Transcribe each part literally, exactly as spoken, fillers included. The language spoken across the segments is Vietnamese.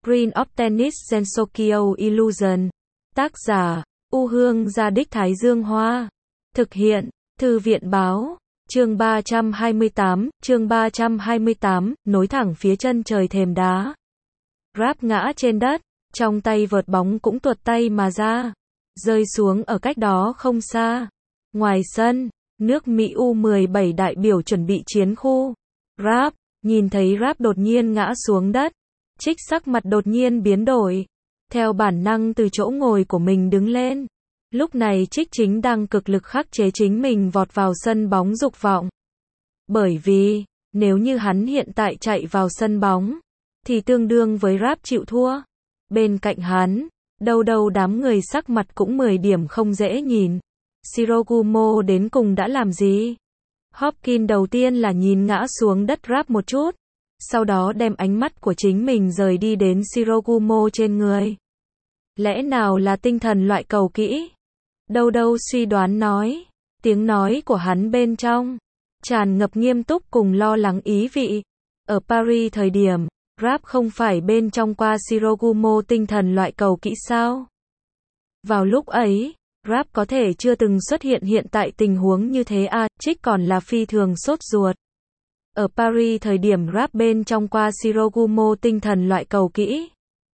Green of Tennis Sensokyo Illusion. Tác giả, U Hương Gia Đích Thái Dương Hoa. Thực hiện, Thư viện Báo. Chương ba trăm hai mươi tám, chương ba trăm hai mươi tám, nối thẳng phía chân trời thềm đá. Rap ngã trên đất, trong tay vợt bóng cũng tuột tay mà ra, rơi xuống ở cách đó không xa. Ngoài sân, nước Mỹ U mười bảy đại biểu chuẩn bị chiến khu. Rap, nhìn thấy Rap đột nhiên ngã xuống đất, Trích sắc mặt đột nhiên biến đổi, theo bản năng từ chỗ ngồi của mình đứng lên. Lúc này Trích chính đang cực lực khắc chế chính mình vọt vào sân bóng dục vọng. Bởi vì, nếu như hắn hiện tại chạy vào sân bóng, thì tương đương với Rap chịu thua. Bên cạnh hắn, đâu đâu đám người sắc mặt cũng mười điểm không dễ nhìn. Shirogumo đến cùng đã làm gì? Hopkins đầu tiên là nhìn ngã xuống đất Rap một chút, sau đó đem ánh mắt của chính mình rời đi đến Shirogumo trên người. Lẽ nào là tinh thần loại cầu kỹ? Đâu đâu suy đoán nói, tiếng nói của hắn bên trong tràn ngập nghiêm túc cùng lo lắng ý vị. Ở Paris thời điểm, Rap không phải bên trong qua Shirogumo tinh thần loại cầu kỹ sao? Vào lúc ấy, Rap có thể chưa từng xuất hiện hiện tại tình huống như thế à, Trích còn là phi thường sốt ruột. Ở Paris thời điểm Rap bên trong qua Shirogumo tinh thần loại cầu kỹ.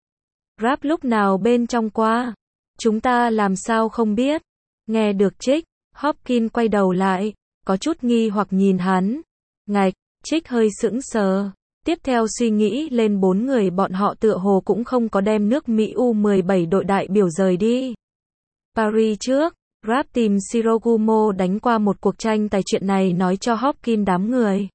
Rap lúc nào bên trong qua? Chúng ta làm sao không biết? Nghe được Trích, Hopkins quay đầu lại, có chút nghi hoặc nhìn hắn. Ngạch, Trích hơi sững sờ. Tiếp theo suy nghĩ lên bốn người bọn họ tựa hồ cũng không có đem nước Mỹ U mười bảy đội đại biểu rời đi. Paris trước, Rap tìm Shirogumo đánh qua một cuộc tranh tài, chuyện này nói cho Hopkins đám người.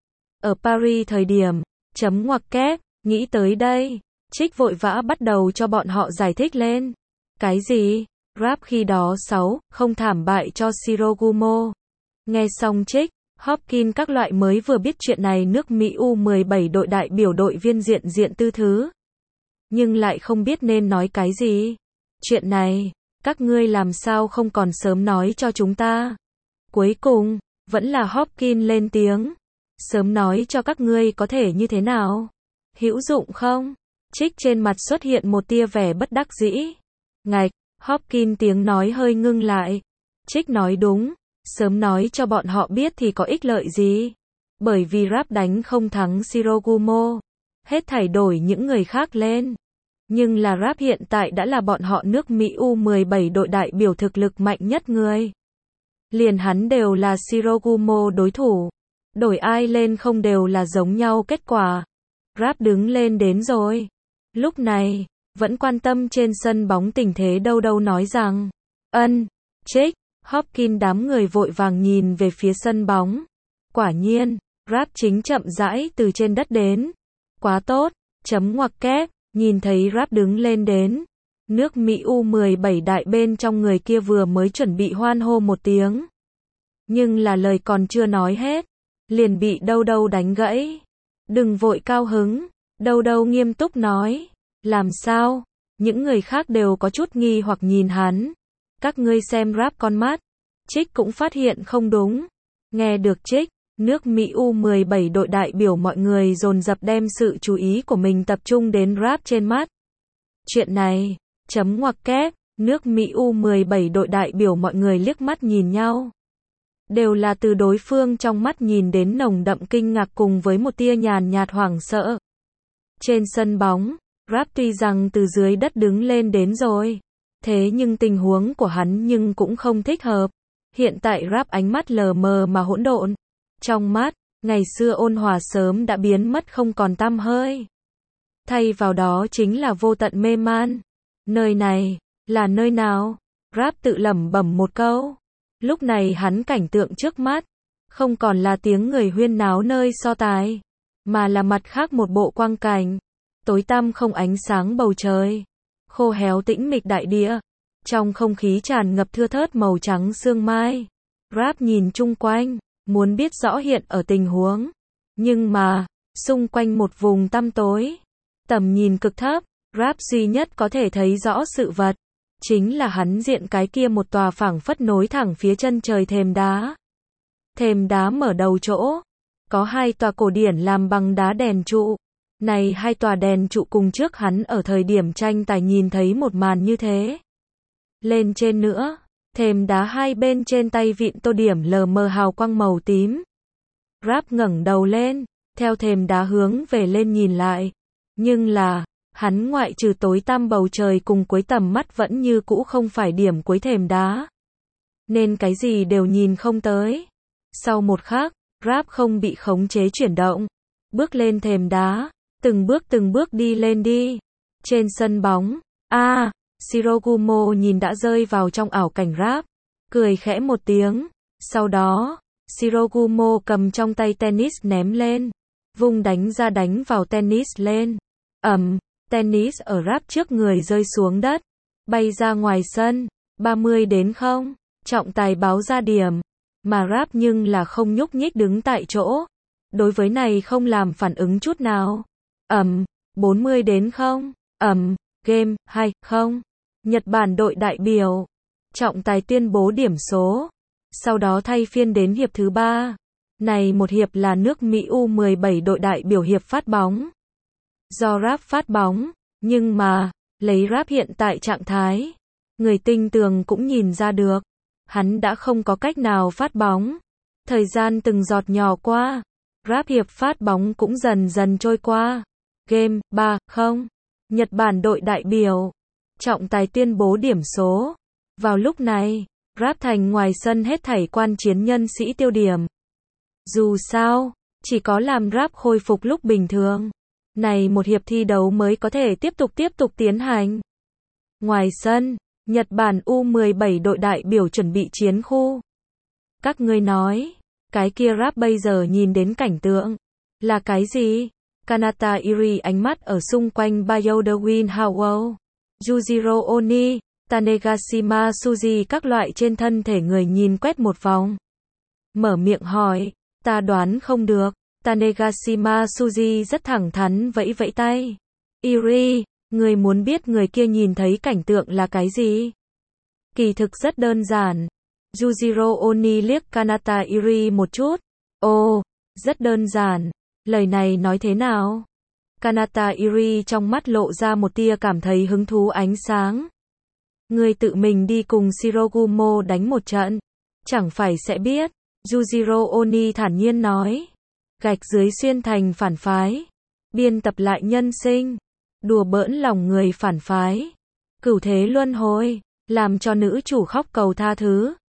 Ở Paris thời điểm, chấm ngoặc kép, nghĩ tới đây, Trích vội vã bắt đầu cho bọn họ giải thích lên. Cái gì? Rap khi đó sáu, không thảm bại cho Shirogumo. Nghe xong Trích, Hopkins các loại mới vừa biết chuyện này nước Mỹ U mười bảy đội đại biểu đội viên diện diện tư thứ. Nhưng lại không biết nên nói cái gì. Chuyện này, các ngươi làm sao không còn sớm nói cho chúng ta? Cuối cùng, vẫn là Hopkins lên tiếng. Sớm nói cho các ngươi có thể như thế nào? Hữu dụng không? Trích trên mặt xuất hiện một tia vẻ bất đắc dĩ. Ngạch, Hopkins tiếng nói hơi ngưng lại. Trích nói đúng, sớm nói cho bọn họ biết thì có ích lợi gì? Bởi vì Rap đánh không thắng Shirogumo, hết thảy đổi những người khác lên. Nhưng là Rap hiện tại đã là bọn họ nước Mỹ U mười bảy đội đại biểu thực lực mạnh nhất người. Liền hắn đều là Shirogumo đối thủ. Đổi ai lên không đều là giống nhau kết quả. Rap đứng lên đến rồi. Lúc này, vẫn quan tâm trên sân bóng tình thế đâu đâu nói rằng, ân, Trích, Hopkins đám người vội vàng nhìn về phía sân bóng. Quả nhiên, Rap chính chậm rãi từ trên đất đến. Quá tốt, chấm ngoặc kép, nhìn thấy Rap đứng lên đến. Nước Mỹ U mười bảy đại bên trong người kia vừa mới chuẩn bị hoan hô một tiếng. Nhưng là lời còn chưa nói hết, liền bị đâu đâu đánh gãy. Đừng vội cao hứng, đâu đâu nghiêm túc nói. Làm sao? Những người khác đều có chút nghi hoặc nhìn hắn. Các ngươi xem Rap con mắt. Trích cũng phát hiện không đúng. Nghe được Trích, nước Mỹ U mười bảy đội đại biểu mọi người dồn dập đem sự chú ý của mình tập trung đến Rap trên mắt. Chuyện này, chấm ngoặc kép, nước Mỹ U mười bảy đội đại biểu mọi người liếc mắt nhìn nhau. Đều là từ đối phương trong mắt nhìn đến nồng đậm kinh ngạc cùng với một tia nhàn nhạt hoảng sợ. Trên sân bóng, Rap tuy rằng từ dưới đất đứng lên đến rồi, thế nhưng tình huống của hắn nhưng cũng không thích hợp. Hiện tại Rap ánh mắt lờ mờ mà hỗn độn. Trong mắt, ngày xưa ôn hòa sớm đã biến mất không còn tăm hơi. Thay vào đó chính là vô tận mê man. Nơi này, là nơi nào? Rap tự lẩm bẩm một câu. Lúc này hắn cảnh tượng trước mắt, không còn là tiếng người huyên náo nơi so tài, mà là mặt khác một bộ quang cảnh. Tối tăm không ánh sáng bầu trời, khô héo tĩnh mịch đại địa, trong không khí tràn ngập thưa thớt màu trắng sương mai. Rap nhìn chung quanh, muốn biết rõ hiện ở tình huống, nhưng mà, xung quanh một vùng tăm tối, tầm nhìn cực thấp, Rap duy nhất có thể thấy rõ sự vật, chính là hắn diện cái kia một tòa phảng phất nối thẳng phía chân trời thềm đá. Thềm đá mở đầu chỗ, có hai tòa cổ điển làm bằng đá đèn trụ, Này hai tòa đèn trụ cùng trước hắn ở thời điểm tranh tài nhìn thấy một màn như thế. Lên trên nữa, thềm đá hai bên trên tay vịn tô điểm lờ mờ hào quang màu tím. Rap ngẩng đầu lên, theo thềm đá hướng về lên nhìn lại. Nhưng là, hắn ngoại trừ tối tăm bầu trời cùng cuối tầm mắt vẫn như cũ không phải điểm cuối thềm đá. Nên cái gì đều nhìn không tới. Sau một khắc, Rap không bị khống chế chuyển động. Bước lên thềm đá, từng bước từng bước đi lên đi. Trên sân bóng, a à, Shirogumo nhìn đã rơi vào trong ảo cảnh Rap. Cười khẽ một tiếng. Sau đó, Shirogumo cầm trong tay tennis ném lên. Vung đánh ra đánh vào tennis lên. Ầm, tennis ở Rap trước người rơi xuống đất. Bay ra ngoài sân. ba mươi đến không. Trọng tài báo ra điểm. Mà Rap nhưng là không nhúc nhích đứng tại chỗ. Đối với này không làm phản ứng chút nào. Ầm, bốn mươi đến không. Ầm, game, hai không. Nhật Bản đội đại biểu. Trọng tài tuyên bố điểm số. Sau đó thay phiên đến hiệp thứ ba. Này một hiệp là nước Mỹ U mười bảy đội đại biểu hiệp phát bóng. Do Rap phát bóng, nhưng mà, lấy Rap hiện tại trạng thái, người tinh tường cũng nhìn ra được. Hắn đã không có cách nào phát bóng. Thời gian từng giọt nhỏ qua. Rap hiệp phát bóng cũng dần dần trôi qua. Game, ba không. Nhật Bản đội đại biểu. Trọng tài tuyên bố điểm số. Vào lúc này, Rap thành ngoài sân hết thảy quan chiến nhân sĩ tiêu điểm. Dù sao, chỉ có làm Rap khôi phục lúc bình thường. Này một hiệp thi đấu mới có thể tiếp tục tiếp tục tiến hành. Ngoài sân, Nhật Bản U mười bảy đội đại biểu chuẩn bị chiến khu. Các ngươi nói, cái kia Rap bây giờ nhìn đến cảnh tượng, là cái gì? Kanata Iri ánh mắt ở xung quanh Bayodawin Howell, Yujiro Oni, Tanegashima Suzy các loại trên thân thể người nhìn quét một vòng. Mở miệng hỏi, ta đoán không được. Tanegashima Suzy rất thẳng thắn vẫy vẫy tay. Iri, người muốn biết người kia nhìn thấy cảnh tượng là cái gì? Kỳ thực rất đơn giản. Yujiro Oni liếc Kanata Iri một chút. Ồ, rất đơn giản. Lời này nói thế nào? Kanata Iri trong mắt lộ ra một tia cảm thấy hứng thú ánh sáng. Người tự mình đi cùng Shirogumo đánh một trận. Chẳng phải sẽ biết. Yujiro Oni thản nhiên nói. Gạch dưới xuyên thành phản phái. Biên tập lại nhân sinh. Đùa bỡn lòng người phản phái. Cửu thế luân hồi. Làm cho nữ chủ khóc cầu tha thứ.